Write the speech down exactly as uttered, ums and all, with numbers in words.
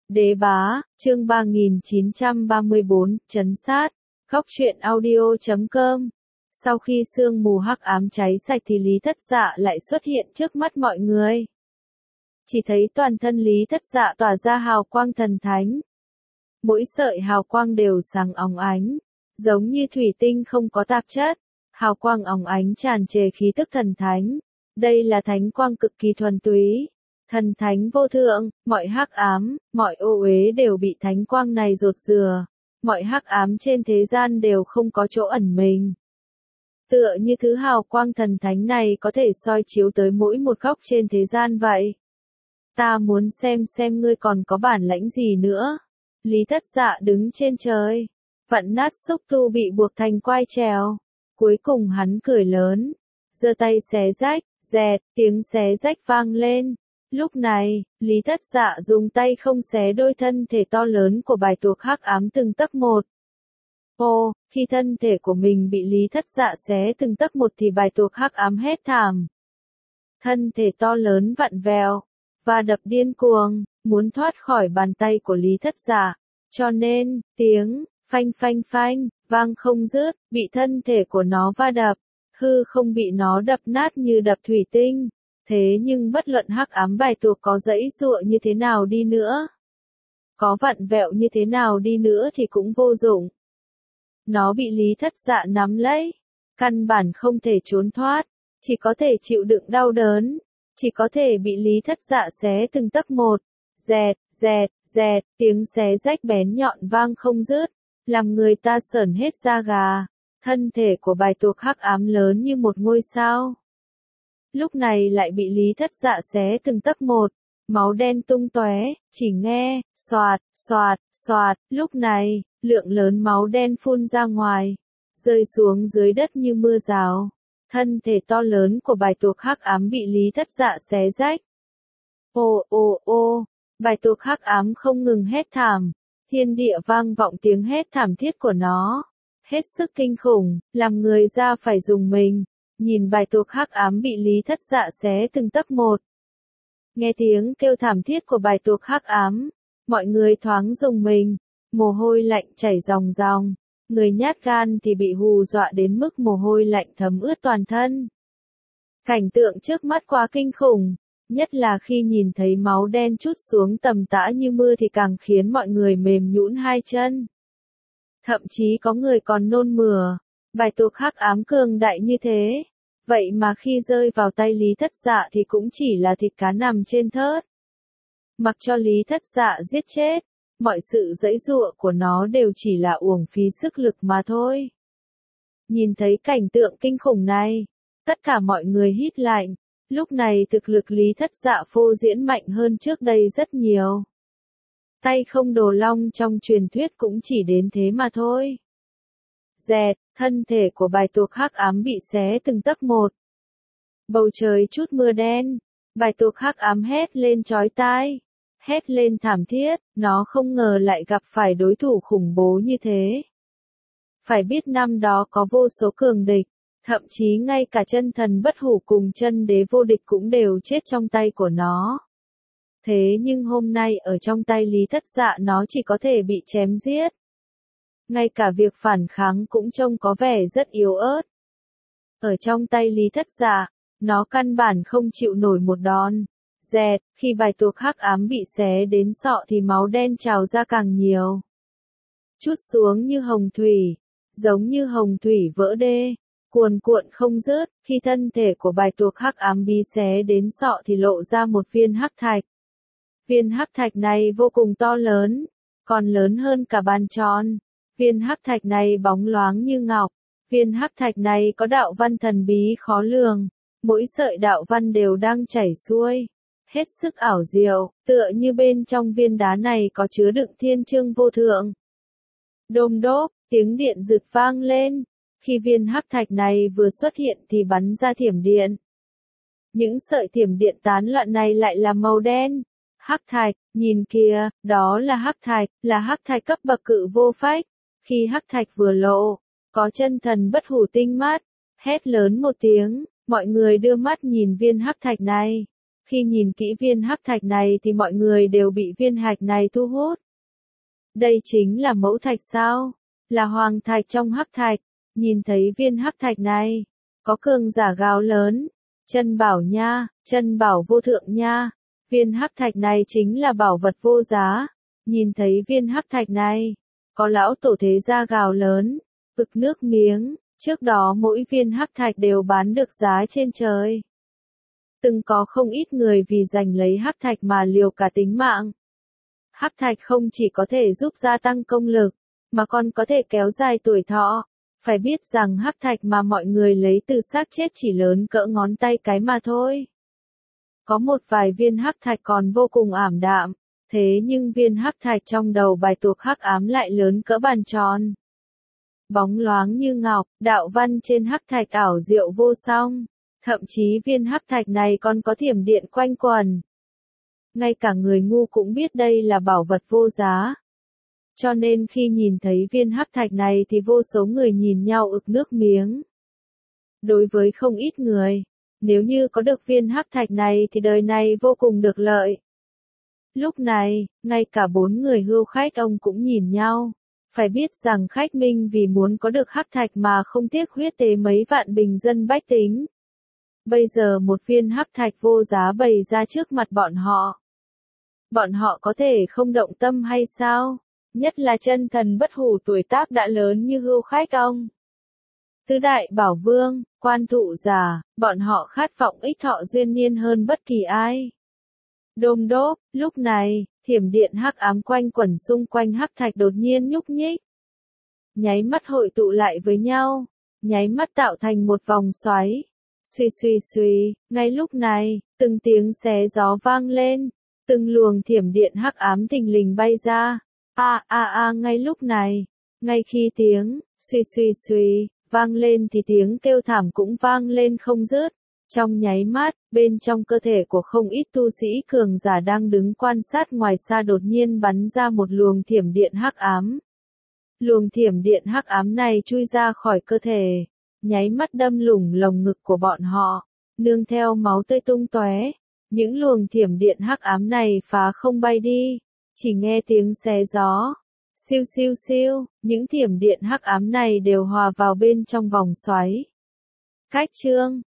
Đế bá, chương ba nghìn chín trăm ba mươi bốn, trấn sát, góc truyện audio chấm com. Sau khi sương mù hắc ám cháy sạch thì Lý Thất Dạ lại xuất hiện trước mắt mọi người. Chỉ thấy toàn thân Lý Thất Dạ tỏa ra hào quang thần thánh. Mỗi sợi hào quang đều sáng óng ánh, giống như thủy tinh không có tạp chất. Hào quang óng ánh tràn trề khí tức thần thánh. Đây là thánh quang cực kỳ thuần túy. Thần thánh vô thượng, mọi hắc ám, mọi ô uế đều bị thánh quang này rột rửa. Mọi hắc ám trên thế gian đều không có chỗ ẩn mình. Tựa như thứ hào quang thần thánh này có thể soi chiếu tới mỗi một góc trên thế gian vậy. Ta muốn xem xem ngươi còn có bản lãnh gì nữa. Lý Thất Dạ đứng trên trời, vặn nát xúc tu bị buộc thành quai trèo. Cuối cùng hắn cười lớn, giơ tay xé rách, dẹt, tiếng xé rách vang lên. Lúc này, Lý Thất Dạ dùng tay không xé đôi thân thể to lớn của bài tuộc hắc ám từng tấc một. Ô, khi thân thể của mình bị Lý Thất Dạ xé từng tấc một thì bài tuộc hắc ám hét thảm. Thân thể to lớn vặn vẹo, và đập điên cuồng, muốn thoát khỏi bàn tay của Lý Thất Dạ. Cho nên, tiếng, phanh phanh phanh, vang không dứt, bị thân thể của nó va đập. Hư không bị nó đập nát như đập thủy tinh. Thế nhưng bất luận hắc ám bài tuộc có giãy giụa như thế nào đi nữa, có vặn vẹo như thế nào đi nữa thì cũng vô dụng. Nó bị Lý Thất Dạ nắm lấy, căn bản không thể trốn thoát, chỉ có thể chịu đựng đau đớn, chỉ có thể bị Lý Thất Dạ xé từng tấc một. Dẹt, dẹt, dẹt, tiếng xé rách bén nhọn vang không dứt, làm người ta sởn hết da gà. Thân thể của bài tuộc hắc ám lớn như một ngôi sao. Lúc này lại bị Lý Thất Dạ xé từng tấc một, máu đen tung tóe, chỉ nghe, xoạt, xoạt, xoạt, lúc này, lượng lớn máu đen phun ra ngoài, rơi xuống dưới đất như mưa rào. Thân thể to lớn của bài tuộc hắc ám bị Lý Thất Dạ xé rách. Ô ô ô, bài tuộc hắc ám không ngừng hét thảm, thiên địa vang vọng tiếng hét thảm thiết của nó, hết sức kinh khủng, làm người ra phải rùng mình. Nhìn bài tuộc hắc ám bị Lý Thất Dạ xé từng tấc một. Nghe tiếng kêu thảm thiết của bài tuộc hắc ám, mọi người thoáng rùng mình, mồ hôi lạnh chảy ròng ròng, người nhát gan thì bị hù dọa đến mức mồ hôi lạnh thấm ướt toàn thân. Cảnh tượng trước mắt quá kinh khủng, nhất là khi nhìn thấy máu đen trút xuống tầm tã như mưa thì càng khiến mọi người mềm nhũn hai chân. Thậm chí có người còn nôn mửa. Bài tuộc hắc ám cường đại như thế, vậy mà khi rơi vào tay Lý Thất Dạ thì cũng chỉ là thịt cá nằm trên thớt. Mặc cho Lý Thất Dạ giết chết, mọi sự giãy giụa của nó đều chỉ là uổng phí sức lực mà thôi. Nhìn thấy cảnh tượng kinh khủng này, tất cả mọi người hít lạnh, lúc này thực lực Lý Thất Dạ phô diễn mạnh hơn trước đây rất nhiều. Tay không đồ long trong truyền thuyết cũng chỉ đến thế mà thôi. Dẹt, thân thể của bài tuộc hắc ám bị xé từng tấc một. Bầu trời chút mưa đen, bài tuộc hắc ám hét lên chói tai, hét lên thảm thiết, nó không ngờ lại gặp phải đối thủ khủng bố như thế. Phải biết năm đó có vô số cường địch, thậm chí ngay cả chân thần bất hủ cùng chân đế vô địch cũng đều chết trong tay của nó. Thế nhưng hôm nay ở trong tay Lý Thất Dạ nó chỉ có thể bị chém giết. Ngay cả việc phản kháng cũng trông có vẻ rất yếu ớt. Ở trong tay Lý Thất Dạ, nó căn bản không chịu nổi một đòn. Dẹt, khi bài tuộc hắc ám bị xé đến sọ thì máu đen trào ra càng nhiều. Trút xuống như hồng thủy, giống như hồng thủy vỡ đê, cuồn cuộn không dứt. Khi thân thể của bài tuộc hắc ám bị xé đến sọ thì lộ ra một viên hắc thạch. Viên hắc thạch này vô cùng to lớn, còn lớn hơn cả bàn tròn. Viên hắc thạch này bóng loáng như ngọc. Viên hắc thạch này có đạo văn thần bí khó lường. Mỗi sợi đạo văn đều đang chảy xuôi. Hết sức ảo diệu, tựa như bên trong viên đá này có chứa đựng thiên chương vô thượng. Đôm đốp, tiếng điện rực vang lên. Khi viên hắc thạch này vừa xuất hiện thì bắn ra thiểm điện. Những sợi thiểm điện tán loạn này lại là màu đen. Hắc thạch, nhìn kìa, đó là hắc thạch, là hắc thạch cấp bậc cự vô phách. Khi hắc thạch vừa lộ, có chân thần bất hủ tinh mắt, hét lớn một tiếng, mọi người đưa mắt nhìn viên hắc thạch này. Khi nhìn kỹ viên hắc thạch này thì mọi người đều bị viên hạch này thu hút. Đây chính là mẫu thạch sao? Là hoàng thạch trong hắc thạch. Nhìn thấy viên hắc thạch này, có cường giả gào lớn, chân bảo nha, chân bảo vô thượng nha. Viên hắc thạch này chính là bảo vật vô giá. Nhìn thấy viên hắc thạch này, có lão tổ thế gia gào lớn, ực nước miếng, trước đó mỗi viên hắc thạch đều bán được giá trên trời. Từng có không ít người vì giành lấy hắc thạch mà liều cả tính mạng. Hắc thạch không chỉ có thể giúp gia tăng công lực, mà còn có thể kéo dài tuổi thọ. Phải biết rằng hắc thạch mà mọi người lấy từ xác chết chỉ lớn cỡ ngón tay cái mà thôi. Có một vài viên hắc thạch còn vô cùng ảm đạm, thế nhưng viên hắc thạch trong đầu bài tuộc hắc ám lại lớn cỡ bàn tròn. Bóng loáng như ngọc, đạo văn trên hắc thạch ảo diệu vô song, thậm chí viên hắc thạch này còn có thiểm điện quanh quẩn. Ngay cả người ngu cũng biết đây là bảo vật vô giá. Cho nên khi nhìn thấy viên hắc thạch này thì vô số người nhìn nhau ực nước miếng. Đối với không ít người, nếu như có được viên hắc thạch này thì đời này vô cùng được lợi. Lúc này, ngay cả bốn người hưu khách ông cũng nhìn nhau. Phải biết rằng khách minh vì muốn có được hắc thạch mà không tiếc huyết tế mấy vạn bình dân bách tính. Bây giờ một viên hắc thạch vô giá bày ra trước mặt bọn họ. Bọn họ có thể không động tâm hay sao? Nhất là chân thần bất hủ tuổi tác đã lớn như hưu khách ông. Tứ đại bảo vương, quan thụ giả, bọn họ khát vọng ích thọ duyên niên hơn bất kỳ ai. Đôm đốp, lúc này, thiểm điện hắc ám quanh quẩn xung quanh hắc thạch đột nhiên nhúc nhích. Nháy mắt hội tụ lại với nhau, nháy mắt tạo thành một vòng xoáy. Suy suy suy, ngay lúc này, từng tiếng xé gió vang lên, từng luồng thiểm điện hắc ám thình lình bay ra. A a a ngay lúc này, ngay khi tiếng suy suy suy vang lên thì tiếng kêu thảm cũng vang lên không dứt. Trong nháy mắt, bên trong cơ thể của không ít tu sĩ cường giả đang đứng quan sát ngoài xa đột nhiên bắn ra một luồng thiểm điện hắc ám. Luồng thiểm điện hắc ám này chui ra khỏi cơ thể, nháy mắt đâm lủng lồng ngực của bọn họ, nương theo máu tươi tung tóe. Những luồng thiểm điện hắc ám này phá không bay đi, chỉ nghe tiếng xé gió. Siêu siêu siêu, những thiểm điện hắc ám này đều hòa vào bên trong vòng xoáy. Cách chương